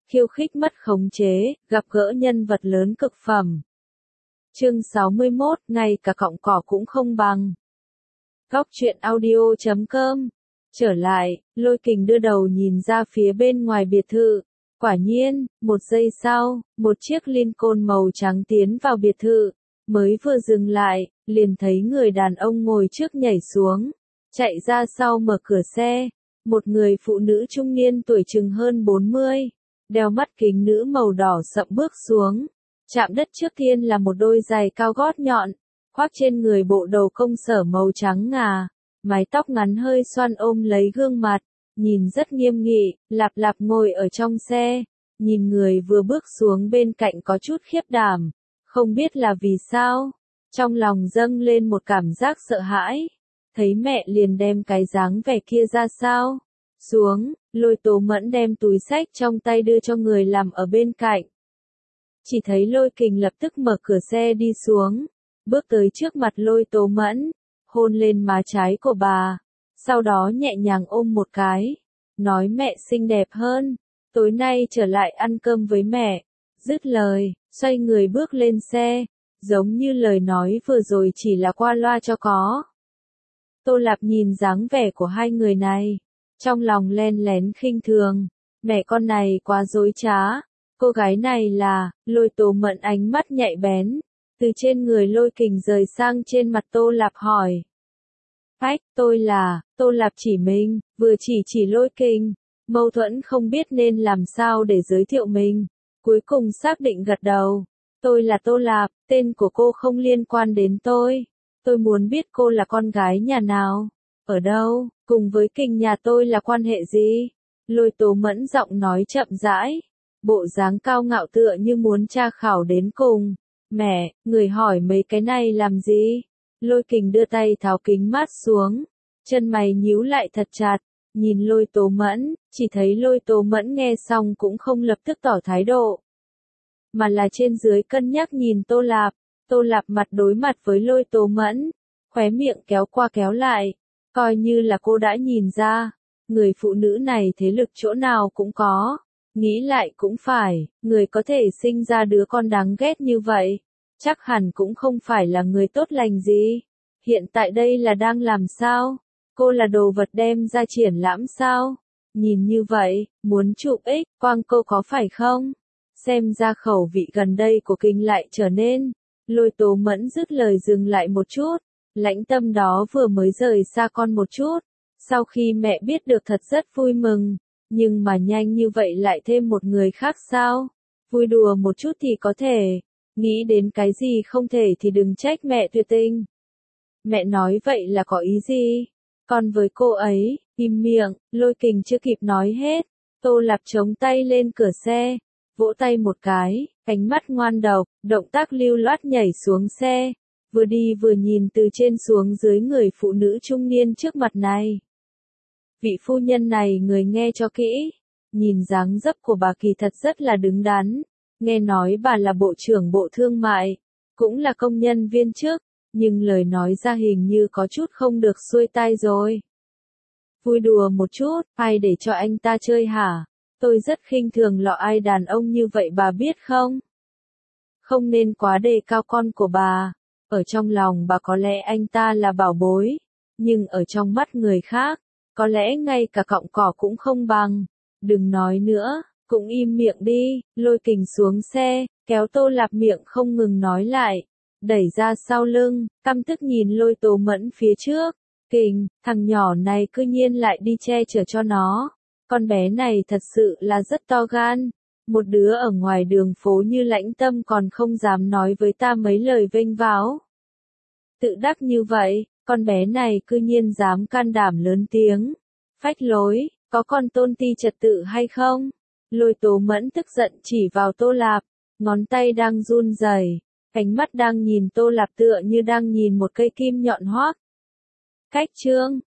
khiêu khích mất khống chế, gặp gỡ nhân vật lớn cực phẩm. Chương 61, ngay cả cọng cỏ cũng không bằng. Góc truyện audio.com. Trở lại, Lôi Kình đưa đầu nhìn ra phía bên ngoài biệt thự. Quả nhiên, một giây sau, một chiếc Lincoln màu trắng tiến vào biệt thự. Mới vừa dừng lại, liền thấy người đàn ông ngồi trước nhảy xuống. Chạy ra sau mở cửa xe. Một người phụ nữ trung niên tuổi chừng hơn 40. Đeo mắt kính nữ màu đỏ sậm bước xuống. Chạm đất trước tiên là một đôi giày cao gót nhọn. Khoác trên người bộ đồ công sở màu trắng ngà. Mái tóc ngắn hơi xoăn ôm lấy gương mặt. Nhìn rất nghiêm nghị, lạp lạp ngồi ở trong xe. Nhìn người vừa bước xuống bên cạnh có chút khiếp đảm. Không biết là vì sao. Trong lòng dâng lên một cảm giác sợ hãi. Thấy mẹ liền đem cái dáng vẻ kia ra sao. Xuống, Lôi Tố Mẫn đem túi xách trong tay đưa cho người làm ở bên cạnh. Chỉ thấy Lôi Kình lập tức mở cửa xe đi xuống. Bước tới trước mặt Lôi Tố Mẫn. Hôn lên má trái của bà. Sau đó nhẹ nhàng ôm một cái. Nói mẹ xinh đẹp hơn. Tối nay trở lại ăn cơm với mẹ. Dứt lời, xoay người bước lên xe. Giống như lời nói vừa rồi chỉ là qua loa cho có. Tô Lạp nhìn dáng vẻ của hai người này. Trong lòng len lén khinh thường. Mẹ con này quá dối trá. Cô gái này là, Lôi Tố Mẫn ánh mắt nhạy bén. Từ trên người Lôi Kình rời sang trên mặt Tô Lạp hỏi. Phách, tôi là, Tô Lạp chỉ mình, vừa chỉ Lôi Kình. Mâu thuẫn không biết nên làm sao để giới thiệu mình. Cuối cùng xác định gật đầu. Tôi là Tô Lạp, tên của cô không liên quan đến tôi. Tôi muốn biết cô là con gái nhà nào, ở đâu, cùng với Kình nhà tôi là quan hệ gì. Lôi Tố Mẫn giọng nói chậm rãi. Bộ dáng cao ngạo tựa như muốn tra khảo đến cùng. Mẹ, người hỏi mấy cái này làm gì? Lôi Kình đưa tay tháo kính mát xuống. Chân mày nhíu lại thật chặt. Nhìn Lôi Tố Mẫn, chỉ thấy Lôi Tố Mẫn nghe xong cũng không lập tức tỏ thái độ. Mà là trên dưới cân nhắc nhìn Tô Lạp. Tô Lạp mặt đối mặt với Lôi Tố Mẫn. Khóe miệng kéo qua kéo lại. Coi như là cô đã nhìn ra. Người phụ nữ này thế lực chỗ nào cũng có. Nghĩ lại cũng phải, người có thể sinh ra đứa con đáng ghét như vậy. Chắc hẳn cũng không phải là người tốt lành gì. Hiện tại đây là đang làm sao? Cô là đồ vật đem ra triển lãm sao? Nhìn như vậy, muốn chụp ích, quang cô có phải không? Xem ra khẩu vị gần đây của Kình lại trở nên. Lôi Tố Mẫn dứt lời dừng lại một chút. Lãnh Tâm đó vừa mới rời xa con một chút. Sau khi mẹ biết được thật rất vui mừng. Nhưng mà nhanh như vậy lại thêm một người khác sao? Vui đùa một chút thì có thể. Nghĩ đến cái gì không thể thì đừng trách mẹ tuyệt tình. Mẹ nói vậy là có ý gì? Còn với cô ấy, im miệng, Lôi Kình chưa kịp nói hết. Tô Lạp chống tay lên cửa xe. Vỗ tay một cái, ánh mắt ngoan độc, động tác lưu loát nhảy xuống xe. Vừa đi vừa nhìn từ trên xuống dưới người phụ nữ trung niên trước mặt này. Vị phu nhân này người nghe cho kỹ. Nhìn dáng dấp của bà kỳ thật rất là đứng đắn. Nghe nói bà là bộ trưởng bộ thương mại. Cũng là công nhân viên chức. Nhưng lời nói ra hình như có chút không được xuôi tai rồi. Vui đùa một chút, ai để cho anh ta chơi hả? Tôi rất khinh thường lọ ai đàn ông như vậy bà biết không? Không nên quá đề cao con của bà. Ở trong lòng bà có lẽ anh ta là bảo bối. Nhưng ở trong mắt người khác, có lẽ ngay cả cọng cỏ cũng không bằng. Đừng nói nữa, cũng im miệng đi. Lôi Kình xuống xe, kéo Tô Lạp miệng không ngừng nói lại. Đẩy ra sau lưng, căm tức nhìn Lôi Tố Mẫn phía trước. Kình, thằng nhỏ này cư nhiên lại đi che chở cho nó. Con bé này thật sự là rất to gan. Một đứa ở ngoài đường phố như Lãnh Tâm còn không dám nói với ta mấy lời vênh váo. Tự đắc như vậy, con bé này cư nhiên dám can đảm lớn tiếng. Phách lối, có con tôn ti trật tự hay không? Lôi Tố Mẫn tức giận chỉ vào Tô Lạp, ngón tay đang run rẩy, ánh mắt đang nhìn Tô Lạp tựa như đang nhìn một cây kim nhọn hoác. Cách chương,